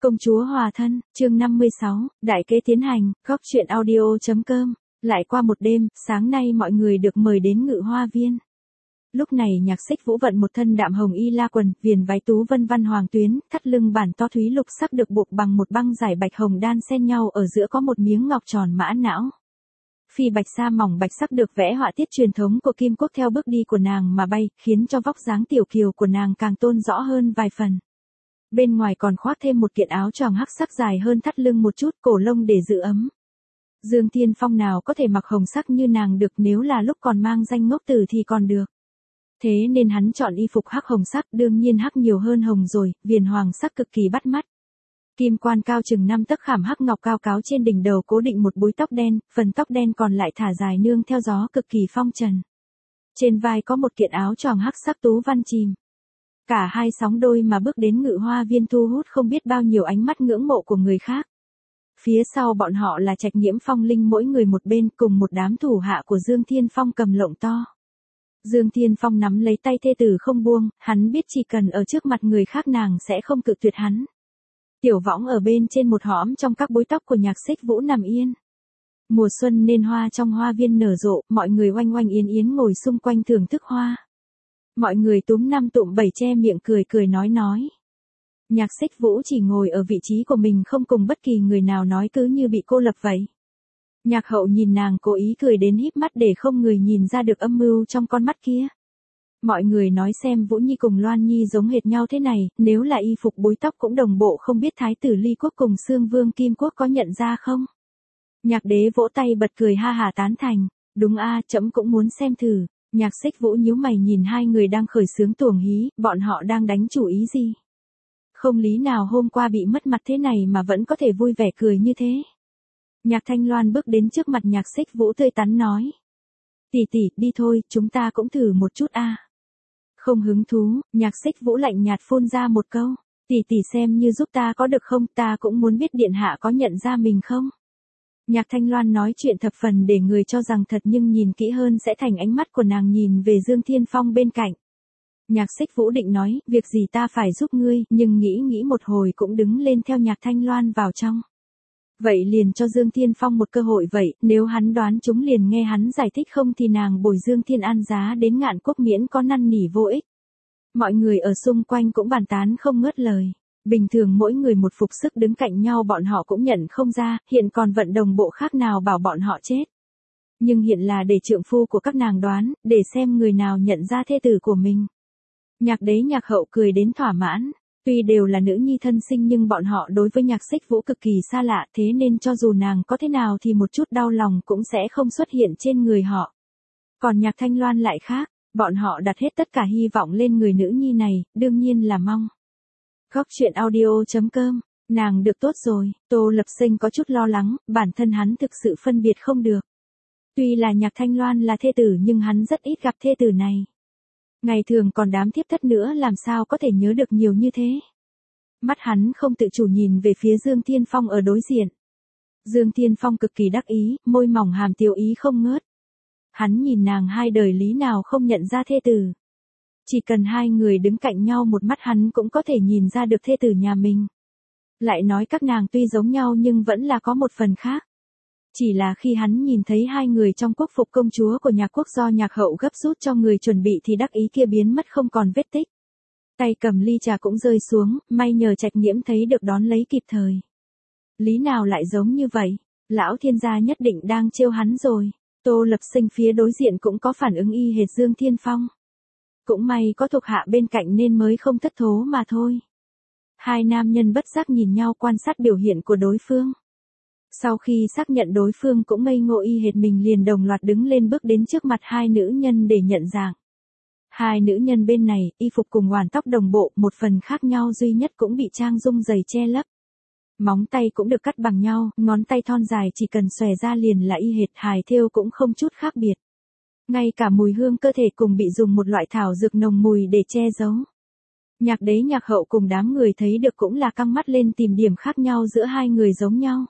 Công chúa hòa thân, chương 56, đại kế tiến hành, góc truyện audio.com. Lại qua một đêm, sáng nay mọi người được mời đến Ngự Hoa Viên. Lúc này Nhạc Xích Vũ vận một thân đạm hồng y la quần, viền váy tú vân văn hoàng tuyến, thắt lưng bản to thúy lục sắc được buộc bằng một băng dài bạch hồng đan xen nhau, ở giữa có một miếng ngọc tròn mã não. Phi bạch sa mỏng bạch sắc được vẽ họa tiết truyền thống của Kim Quốc theo bước đi của nàng mà bay, khiến cho vóc dáng tiểu kiều của nàng càng tôn rõ hơn vài phần. Bên ngoài còn khoác thêm một kiện áo choàng hắc sắc dài hơn thắt lưng một chút, cổ lông để giữ ấm. Dương Thiên Phong nào có thể mặc hồng sắc như nàng được, nếu là lúc còn mang danh ngốc tử thì còn được. Thế nên hắn chọn y phục hắc hồng sắc, đương nhiên hắc nhiều hơn hồng rồi, viền hoàng sắc cực kỳ bắt mắt. Kim quan cao chừng 5 tấc khảm hắc ngọc cao cáo trên đỉnh đầu cố định một búi tóc đen, phần tóc đen còn lại thả dài nương theo gió cực kỳ phong trần. Trên vai có một kiện áo choàng hắc sắc tú văn chìm. Cả hai sóng đôi mà bước đến Ngự Hoa Viên thu hút không biết bao nhiêu ánh mắt ngưỡng mộ của người khác. Phía sau bọn họ là Trạch Nhiễm Phong Linh mỗi người một bên, cùng một đám thủ hạ của Dương Thiên Phong cầm lộng to. Dương Thiên Phong nắm lấy tay thê tử không buông, hắn biết chỉ cần ở trước mặt người khác nàng sẽ không cự tuyệt hắn. Tiểu Võng ở bên trên một hõm trong các búi tóc của Nhạc Xích Vũ nằm yên. Mùa xuân nên hoa trong hoa viên nở rộ, mọi người oanh oanh yến yến ngồi xung quanh thưởng thức hoa. Mọi người túm năm tụm bảy che miệng cười cười nói. Nhạc Xích Vũ chỉ ngồi ở vị trí của mình, không cùng bất kỳ người nào nói, cứ như bị cô lập vậy. Nhạc Hậu nhìn nàng cố ý cười đến híp mắt để không người nhìn ra được âm mưu trong con mắt kia. Mọi người nói xem Vũ Nhi cùng Loan Nhi giống hệt nhau thế này, nếu là y phục búi tóc cũng đồng bộ, không biết Thái tử Ly Quốc cùng Xương Vương Kim Quốc có nhận ra không? Nhạc Đế vỗ tay bật cười ha hà tán thành, đúng a, trẫm cũng muốn xem thử. Nhạc Xích Vũ nhíu mày nhìn hai người đang khởi xướng tuồng hí, bọn họ đang đánh chủ ý gì? Không lý nào hôm qua bị mất mặt thế này mà vẫn có thể vui vẻ cười như thế. Nhạc Thanh Loan bước đến trước mặt Nhạc Xích Vũ tươi tắn nói. Tỷ tỷ, đi thôi, chúng ta cũng thử một chút a. Không hứng thú, Nhạc Xích Vũ lạnh nhạt phun ra một câu. Tỷ tỷ xem như giúp ta có được không, ta cũng muốn biết điện hạ có nhận ra mình không. Nhạc Thanh Loan nói chuyện thập phần để người cho rằng thật, nhưng nhìn kỹ hơn sẽ thành ánh mắt của nàng nhìn về Dương Thiên Phong bên cạnh. Nhạc Xích Vũ định nói, việc gì ta phải giúp ngươi, nhưng nghĩ một hồi cũng đứng lên theo Nhạc Thanh Loan vào trong. Vậy liền cho Dương Thiên Phong một cơ hội vậy, nếu hắn đoán chúng liền nghe hắn giải thích, không thì nàng bồi Dương Thiên An giá đến Ngạn Quốc miễn có năn nỉ vô ích. Mọi người ở xung quanh cũng bàn tán không ngớt lời. Bình thường mỗi người một phục sức đứng cạnh nhau bọn họ cũng nhận không ra, hiện còn vận đồng bộ khác nào bảo bọn họ chết. Nhưng hiện là để trượng phu của các nàng đoán, để xem người nào nhận ra thê tử của mình. Nhạc Đế Nhạc Hậu cười đến thỏa mãn. Tuy đều là nữ nhi thân sinh nhưng bọn họ đối với Nhạc Xích Vũ cực kỳ xa lạ, thế nên cho dù nàng có thế nào thì một chút đau lòng cũng sẽ không xuất hiện trên người họ. Còn Nhạc Thanh Loan lại khác, bọn họ đặt hết tất cả hy vọng lên người nữ nhi này, đương nhiên là mong. Góc truyện audio.com, nàng được tốt rồi, Tô Lập Sinh có chút lo lắng, bản thân hắn thực sự phân biệt không được. Tuy là Nhạc Thanh Loan là thê tử nhưng hắn rất ít gặp thê tử này. Ngày thường còn đám thiếp thất nữa, làm sao có thể nhớ được nhiều như thế. Mắt hắn không tự chủ nhìn về phía Dương Thiên Phong ở đối diện. Dương Thiên Phong cực kỳ đắc ý, môi mỏng hàm tiêu ý không ngớt. Hắn nhìn nàng hai đời lý nào không nhận ra thê tử. Chỉ cần hai người đứng cạnh nhau một mắt hắn cũng có thể nhìn ra được thê tử nhà mình. Lại nói các nàng tuy giống nhau nhưng vẫn là có một phần khác. Chỉ là khi hắn nhìn thấy hai người trong quốc phục công chúa của Nhạc Quốc do Nhạc Hậu gấp rút cho người chuẩn bị thì đắc ý kia biến mất không còn vết tích. Tay cầm ly trà cũng rơi xuống, may nhờ Trạch Nhiễm thấy được đón lấy kịp thời. Lý nào lại giống như vậy, lão thiên gia nhất định đang trêu hắn rồi. Tô Lập Sinh phía đối diện cũng có phản ứng y hệt Dương Thiên Phong. Cũng may có thuộc hạ bên cạnh nên mới không thất thố mà thôi. Hai nam nhân bất giác nhìn nhau quan sát biểu hiện của đối phương. Sau khi xác nhận đối phương cũng ngây ngô y hệt mình liền đồng loạt đứng lên bước đến trước mặt hai nữ nhân để nhận dạng. Hai nữ nhân bên này, y phục cùng hoàn tóc đồng bộ, một phần khác nhau duy nhất cũng bị trang dung dày che lấp. Móng tay cũng được cắt bằng nhau, ngón tay thon dài chỉ cần xòe ra liền là y hệt, hài thêu cũng không chút khác biệt. Ngay cả mùi hương cơ thể cùng bị dùng một loại thảo dược nồng mùi để che giấu. Nhạc Đế Nhạc Hậu cùng đám người thấy được cũng là căng mắt lên tìm điểm khác nhau giữa hai người giống nhau.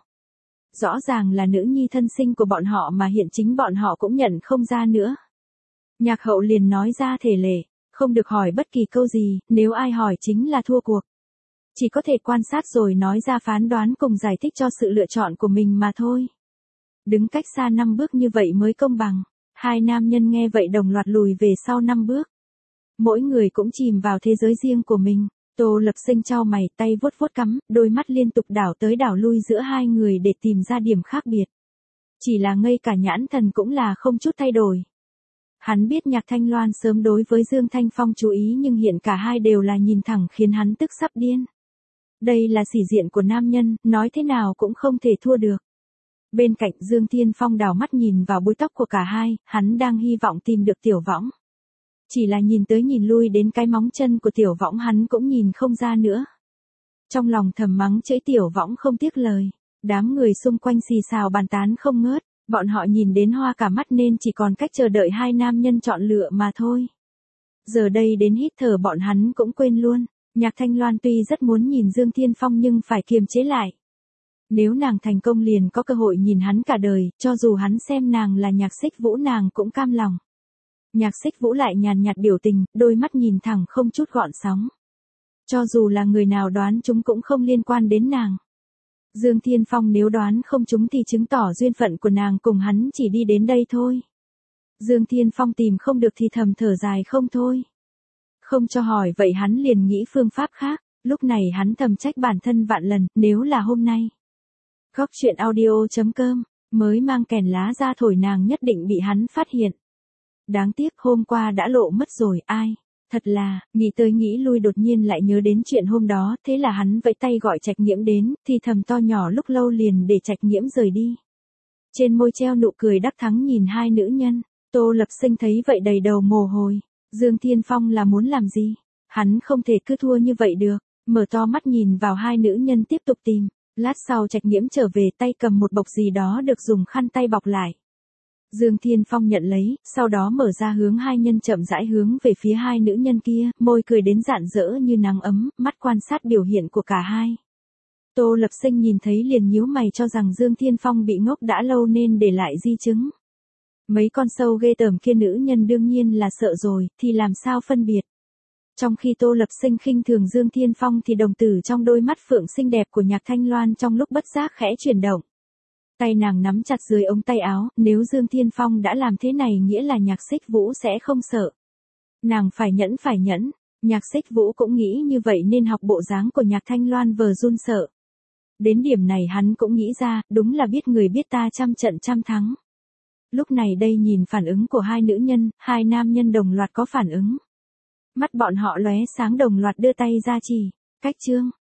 Rõ ràng là nữ nhi thân sinh của bọn họ mà hiện chính bọn họ cũng nhận không ra nữa. Nhạc Hậu liền nói ra thể lệ, không được hỏi bất kỳ câu gì, nếu ai hỏi chính là thua cuộc. Chỉ có thể quan sát rồi nói ra phán đoán cùng giải thích cho sự lựa chọn của mình mà thôi. Đứng cách xa 5 bước như vậy mới công bằng. Hai nam nhân nghe vậy đồng loạt lùi về sau 5 bước. Mỗi người cũng chìm vào thế giới riêng của mình. Tô Lập Sinh chau mày, tay vuốt vuốt cắm, đôi mắt liên tục đảo tới đảo lui giữa hai người để tìm ra điểm khác biệt. Chỉ là ngây cả nhãn thần cũng là không chút thay đổi. Hắn biết Nhạc Thanh Loan sớm đối với Dương Thanh Phong chú ý nhưng hiện cả hai đều là nhìn thẳng khiến hắn tức sắp điên. Đây là sĩ diện của nam nhân, nói thế nào cũng không thể thua được. Bên cạnh Dương Thiên Phong đảo mắt nhìn vào búi tóc của cả hai, hắn đang hy vọng tìm được Tiểu Võng. Chỉ là nhìn tới nhìn lui đến cái móng chân của Tiểu Võng hắn cũng nhìn không ra nữa. Trong lòng thầm mắng chửi Tiểu Võng không tiếc lời. Đám người xung quanh xì xào bàn tán không ngớt, bọn họ nhìn đến hoa cả mắt nên chỉ còn cách chờ đợi hai nam nhân chọn lựa mà thôi. Giờ đây đến hít thở bọn hắn cũng quên luôn. Nhạc Thanh Loan tuy rất muốn nhìn Dương Thiên Phong nhưng phải kiềm chế lại. Nếu nàng thành công liền có cơ hội nhìn hắn cả đời, cho dù hắn xem nàng là Nhạc Xích Vũ nàng cũng cam lòng. Nhạc Xích Vũ lại nhàn nhạt biểu tình, đôi mắt nhìn thẳng không chút gợn sóng. Cho dù là người nào đoán chúng cũng không liên quan đến nàng. Dương Thiên Phong nếu đoán không chúng thì chứng tỏ duyên phận của nàng cùng hắn chỉ đi đến đây thôi. Dương Thiên Phong tìm không được thì thầm thở dài không thôi. Không cho hỏi vậy hắn liền nghĩ phương pháp khác, lúc này hắn thầm trách bản thân vạn lần, nếu là hôm nay. Góc truyện audio.com, mới mang kèn lá ra thổi nàng nhất định bị hắn phát hiện. Đáng tiếc hôm qua đã lộ mất rồi, ai. Thật là, nghĩ tới nghĩ lui đột nhiên lại nhớ đến chuyện hôm đó, thế là hắn vẫy tay gọi Trạch Nghiễm đến, thì thầm to nhỏ lúc lâu liền để Trạch Nghiễm rời đi. Trên môi treo nụ cười đắc thắng nhìn hai nữ nhân, Tô Lập Sinh thấy vậy đầy đầu mồ hôi. Dương Thiên Phong là muốn làm gì? Hắn không thể cứ thua như vậy được, mở to mắt nhìn vào hai nữ nhân tiếp tục tìm. Lát sau Trạch Nghiễm trở về tay cầm một bọc gì đó được dùng khăn tay bọc lại. Dương Thiên Phong nhận lấy, sau đó mở ra hướng hai nhân chậm rãi hướng về phía hai nữ nhân kia, môi cười đến rạng rỡ như nắng ấm, mắt quan sát biểu hiện của cả hai. Tô Lập Sinh nhìn thấy liền nhíu mày cho rằng Dương Thiên Phong bị ngốc đã lâu nên để lại di chứng. Mấy con sâu ghê tởm kia nữ nhân đương nhiên là sợ rồi, thì làm sao phân biệt. Trong khi Tô Lập Sinh khinh thường Dương Thiên Phong thì đồng tử trong đôi mắt phượng xinh đẹp của Nhạc Thanh Loan trong lúc bất giác khẽ chuyển động. Tay nàng nắm chặt dưới ống tay áo, nếu Dương Thiên Phong đã làm thế này nghĩa là Nhạc Xích Vũ sẽ không sợ. Nàng phải nhẫn, Nhạc Xích Vũ cũng nghĩ như vậy nên học bộ dáng của Nhạc Thanh Loan vờ run sợ. Đến điểm này hắn cũng nghĩ ra, đúng là biết người biết ta trăm trận trăm thắng. Lúc này đây nhìn phản ứng của hai nữ nhân, hai nam nhân đồng loạt có phản ứng. Mắt bọn họ lóe sáng đồng loạt đưa tay ra chỉ, cách chương.